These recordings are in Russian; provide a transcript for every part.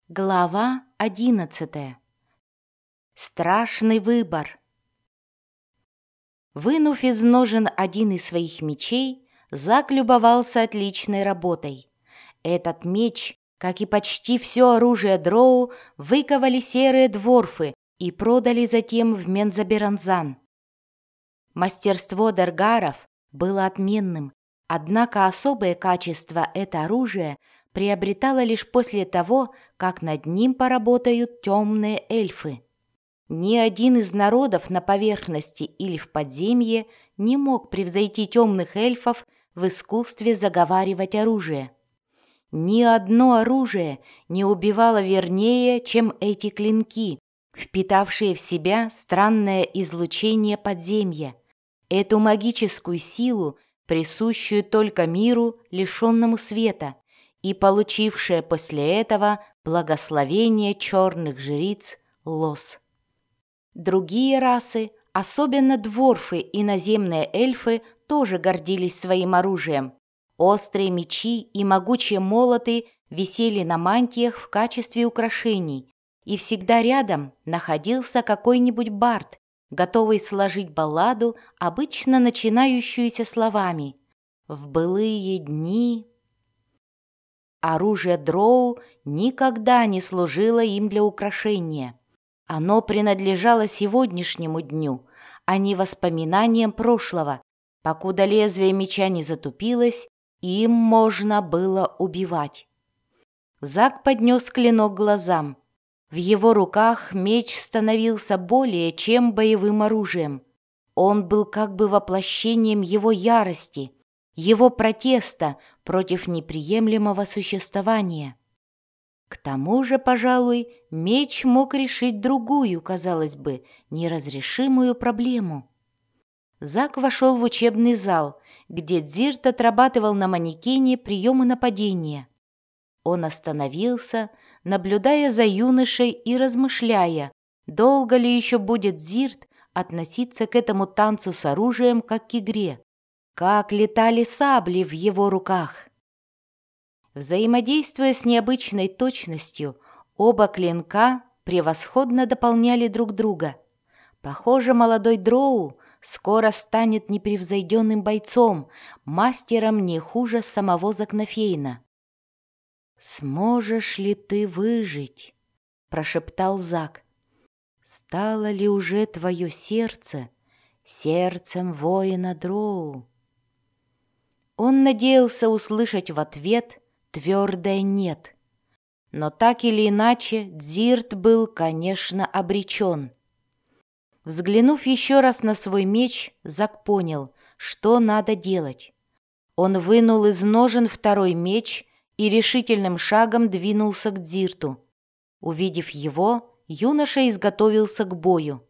Глава 11. Страшный выбор. Вынув из ножен один из своих мечей, Зак любовался отличной работой. Этот меч, как и почти все оружие дроу, выковали серые дворфы и продали затем в Мензаберанзан. Мастерство дергаров было отменным, однако особое качество это оружие приобретало лишь после того, как над ним поработают темные эльфы. Ни один из народов на поверхности или в подземье не мог превзойти темных эльфов в искусстве заговаривать оружие. Ни одно оружие не убивало вернее, чем эти клинки, впитавшие в себя странное излучение подземья, эту магическую силу, присущую только миру, лишенному света, и получившее после этого благословение черных жриц Лос. Другие расы, особенно дворфы и наземные эльфы, тоже гордились своим оружием. Острые мечи и могучие молоты висели на мантиях в качестве украшений, и всегда рядом находился какой-нибудь бард, готовый сложить балладу, обычно начинающуюся словами «В былые дни». Оружие дроу никогда не служило им для украшения. Оно принадлежало сегодняшнему дню, а не воспоминаниям прошлого. Покуда лезвие меча не затупилось, им можно было убивать. Зак поднес клинок к глазам. В его руках меч становился более чем боевым оружием. Он был как бы воплощением его ярости, его протеста против неприемлемого существования. К тому же, пожалуй, меч мог решить другую, казалось бы, неразрешимую проблему. Зак вошел в учебный зал, где Дзирт отрабатывал на манекене приемы нападения. Он остановился, наблюдая за юношей и размышляя, долго ли еще будет Дзирт относиться к этому танцу с оружием как к игре. Как летали сабли в его руках! Взаимодействуя с необычной точностью, оба клинка превосходно дополняли друг друга. Похоже, молодой дроу скоро станет непревзойденным бойцом, мастером не хуже самого Закнофейна. «Сможешь ли ты выжить?» – прошептал Зак. «Стало ли уже твое сердце сердцем воина дроу?» Он надеялся услышать в ответ твердое «нет». Но так или иначе Дзирт был, конечно, обречен. Взглянув еще раз на свой меч, Зак понял, что надо делать. Он вынул из ножен второй меч и решительным шагом двинулся к Дзирту. Увидев его, юноша изготовился к бою.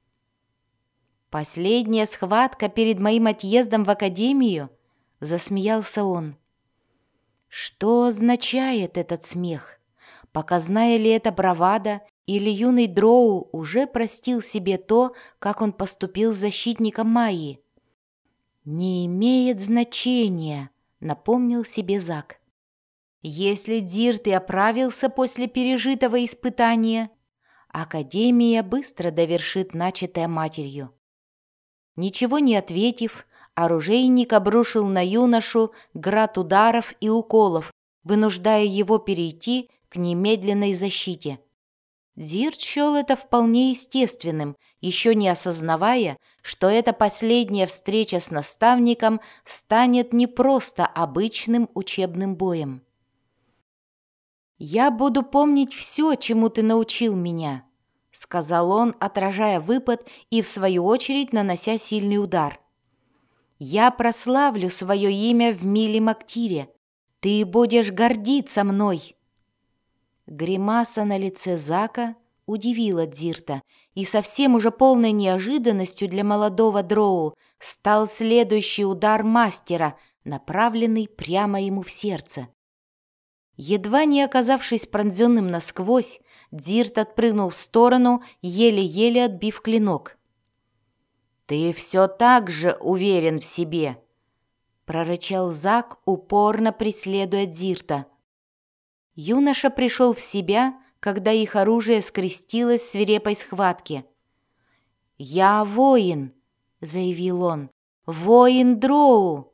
«Последняя схватка перед моим отъездом в академию?» — засмеялся он. Что означает этот смех? Показная ли это бравада, или юный дроу уже простил себе то, как он поступил с защитником Майи? «Не имеет значения», — напомнил себе Зак. «Если Дзирт и оправился после пережитого испытания, Академия быстро довершит начатое матерью». Ничего не ответив, оружейник обрушил на юношу град ударов и уколов, вынуждая его перейти к немедленной защите. Дзирт счел это вполне естественным, еще не осознавая, что эта последняя встреча с наставником станет не просто обычным учебным боем. «Я буду помнить все, чему ты научил меня», — сказал он, отражая выпад и, в свою очередь, нанося сильный удар. «Я прославлю свое имя в Милли-Мактире. Ты будешь гордиться мной». Гримаса на лице Зака удивила Дзирта, и совсем уже полной неожиданностью для молодого дроу стал следующий удар мастера, направленный прямо ему в сердце. Едва не оказавшись пронзенным насквозь, Дзирт отпрыгнул в сторону, еле-еле отбив клинок. «Ты все так же уверен в себе», — прорычал Зак, упорно преследуя Дзирта. Юноша пришел в себя, когда их оружие скрестилось в свирепой схватке. «Я воин», — заявил он, — «воин Дроу».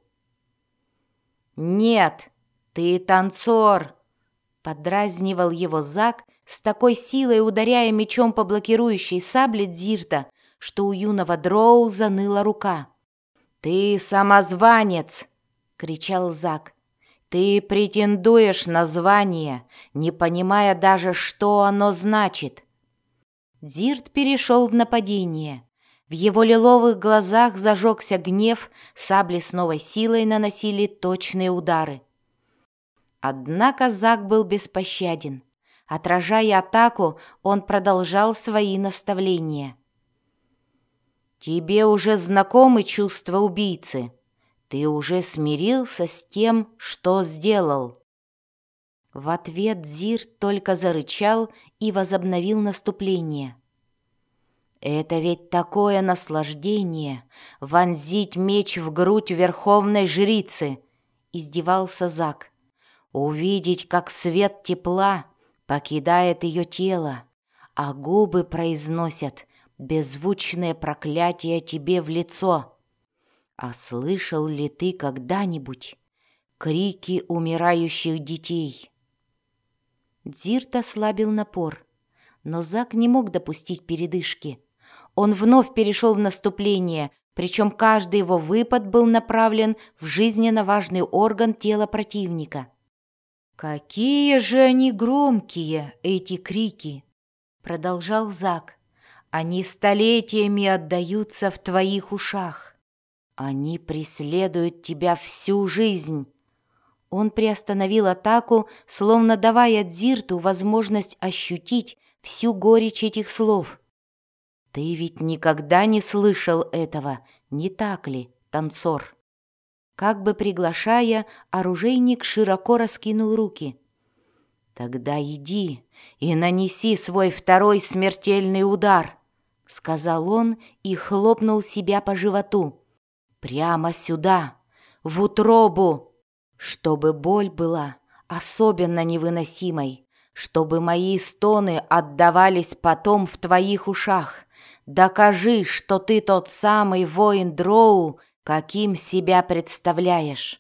«Нет, ты танцор», — подразнивал его Зак, с такой силой ударяя мечом по блокирующей сабле Дзирта, что у юного Дроу заныла рука. «Ты самозванец!» — кричал Зак. «Ты претендуешь на звание, не понимая даже, что оно значит». Дзирт перешел в нападение. В его лиловых глазах зажегся гнев, сабли с новой силой наносили точные удары. Однако Зак был беспощаден. Отражая атаку, он продолжал свои наставления. «Тебе уже знакомы чувства убийцы. Ты уже смирился с тем, что сделал». В ответ Дзирт только зарычал и возобновил наступление. «Это ведь такое наслаждение — вонзить меч в грудь верховной жрицы!» — издевался Зак. «Увидеть, как свет тепла покидает ее тело, а губы произносят беззвучное проклятие тебе в лицо. А слышал ли ты когда-нибудь крики умирающих детей?» Дзирт ослабил напор, но Зак не мог допустить передышки. Он вновь перешел в наступление, причем каждый его выпад был направлен в жизненно важный орган тела противника. «Какие же они громкие, эти крики!» — продолжал Зак. «Они столетиями отдаются в твоих ушах. Они преследуют тебя всю жизнь». Он приостановил атаку, словно давая Дзирту возможность ощутить всю горечь этих слов. «Ты ведь никогда не слышал этого, не так ли, танцор?» Как бы приглашая, оружейник широко раскинул руки. «Тогда иди и нанеси свой второй смертельный удар», — сказал он и хлопнул себя по животу. «Прямо сюда, в утробу, чтобы боль была особенно невыносимой, чтобы мои стоны отдавались потом в твоих ушах. Докажи, что ты тот самый воин Дроу, каким себя представляешь».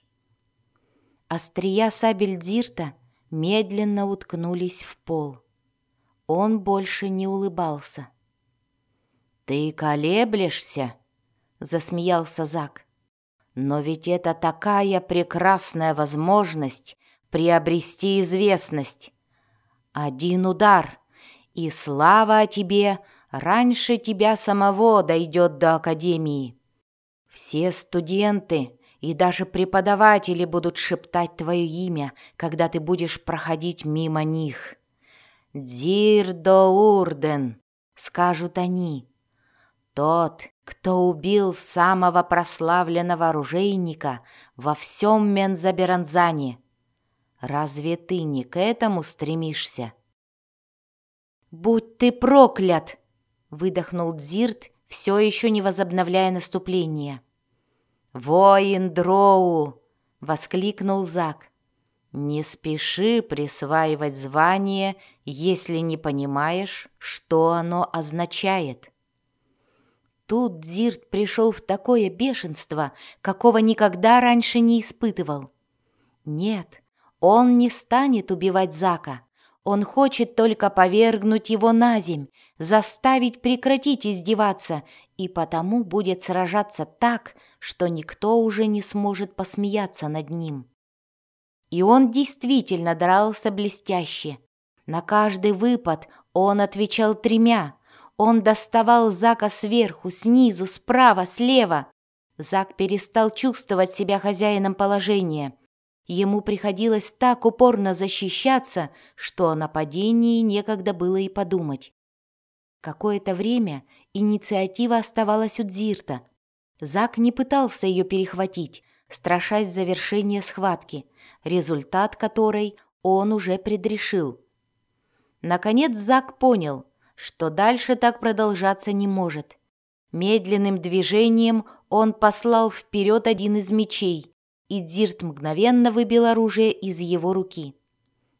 Острия сабель Дзирта медленно уткнулись в пол. Он больше не улыбался. «Ты колеблешься?» — засмеялся Зак. «Но ведь это такая прекрасная возможность приобрести известность. Один удар, и слава о тебе раньше тебя самого дойдет до академии. Все студенты и даже преподаватели будут шептать твое имя, когда ты будешь проходить мимо них. «Дзир-до-Урден», — скажут они. «Тот, кто убил самого прославленного оружейника во всем Мензаберанзане. Разве ты не к этому стремишься?» «Будь ты проклят!» — выдохнул Дзирт, все еще не возобновляя наступление. «Воин Дроу!» — воскликнул Зак. «Не спеши присваивать звание, если не понимаешь, что оно означает». Тут Дзирт пришел в такое бешенство, какого никогда раньше не испытывал. Нет, он не станет убивать Зака. Он хочет только повергнуть его на земь, заставить прекратить издеваться, и потому будет сражаться так, что никто уже не сможет посмеяться над ним. И он действительно дрался блестяще. На каждый выпад он отвечал 3. Он доставал Зака сверху, снизу, справа, слева. Зак перестал чувствовать себя хозяином положения. Ему приходилось так упорно защищаться, что о нападении некогда было и подумать. Какое-то время инициатива оставалась у Дзирта. Зак не пытался ее перехватить, страшась завершения схватки, результат которой он уже предрешил. Наконец Зак понял, что дальше так продолжаться не может. Медленным движением он послал вперед один из мечей, и Дзирт мгновенно выбил оружие из его руки.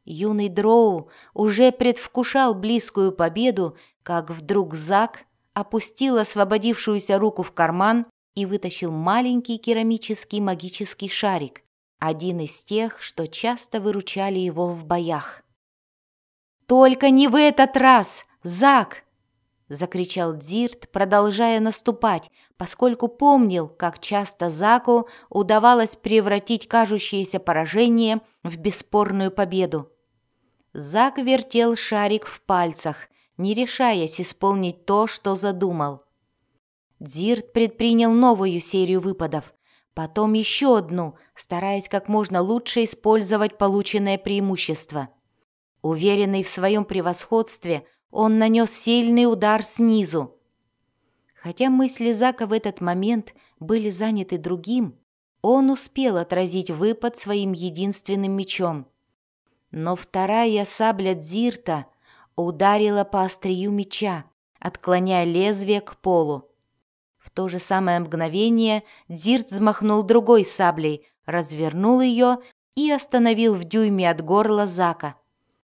Юный Дроу уже предвкушал близкую победу, как вдруг Зак опустил освободившуюся руку в карман и вытащил маленький керамический магический шарик, один из тех, что часто выручали его в боях. «Только не в этот раз, Зак!» — закричал Дзирт, продолжая наступать, поскольку помнил, как часто Заку удавалось превратить кажущееся поражение в бесспорную победу. Зак вертел шарик в пальцах, не решаясь исполнить то, что задумал. Дзирт предпринял новую серию выпадов, потом еще одну, стараясь как можно лучше использовать полученное преимущество. Уверенный в своем превосходстве, он нанес сильный удар снизу. Хотя мысли Зака в этот момент были заняты другим, он успел отразить выпад своим единственным мечом. Но вторая сабля Дзирта ударила по острию меча, отклоняя лезвие к полу. В то же самое мгновение Дзирт взмахнул другой саблей, развернул ее и остановил в дюйме от горла Зака.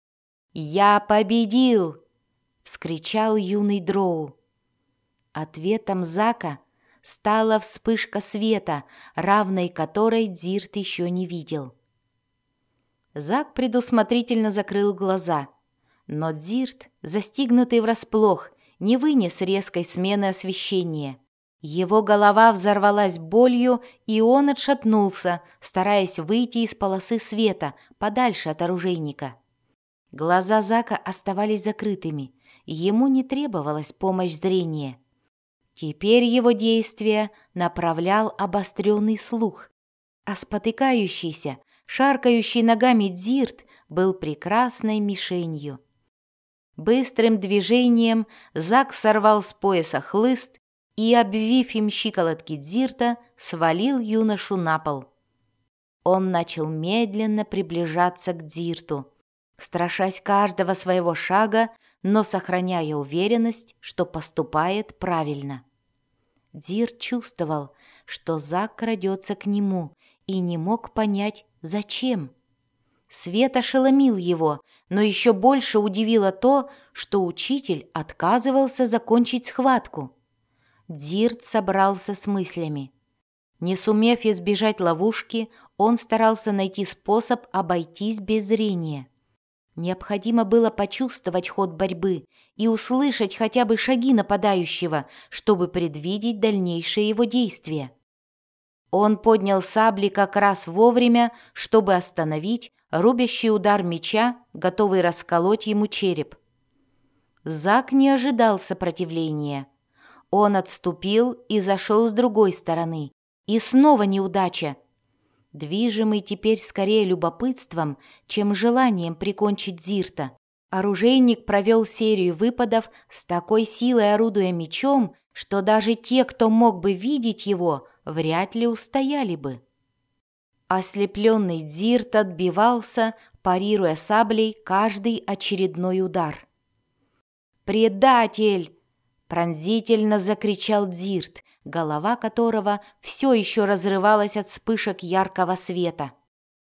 «Я победил!» — вскричал юный Дроу. Ответом Зака стала вспышка света, равной которой Дзирт еще не видел. Зак предусмотрительно закрыл глаза, но Дзирт, застигнутый врасплох, не вынес резкой смены освещения. Его голова взорвалась болью, и он отшатнулся, стараясь выйти из полосы света, подальше от оружейника. Глаза Зака оставались закрытыми, ему не требовалась помощь зрения. Теперь его действия направлял обостренный слух, а спотыкающийся, шаркающий ногами Дзирт был прекрасной мишенью. Быстрым движением Зак сорвал с пояса хлыст и, обвив им щиколотки Дзирта, свалил юношу на пол. Он начал медленно приближаться к Дзирту, страшась каждого своего шага, но сохраняя уверенность, что поступает правильно. Дзирт чувствовал, что Зак крадется к нему, и не мог понять, зачем. Свет ошеломил его, но еще больше удивило то, что учитель отказывался закончить схватку. Дзирт собрался с мыслями. Не сумев избежать ловушки, он старался найти способ обойтись без зрения. Необходимо было почувствовать ход борьбы и услышать хотя бы шаги нападающего, чтобы предвидеть дальнейшие его действия. Он поднял сабли как раз вовремя, чтобы остановить рубящий удар меча, готовый расколоть ему череп. Зак не ожидал сопротивления. Он отступил и зашел с другой стороны. И снова неудача. Движимый теперь скорее любопытством, чем желанием прикончить Дзирта, оружейник провел серию выпадов с такой силой, орудуя мечом, что даже те, кто мог бы видеть его, вряд ли устояли бы. Ослепленный Дзирт отбивался, парируя саблей каждый очередной удар. «Предатель!» — пронзительно закричал Дзирт, голова которого все еще разрывалась от вспышек яркого света.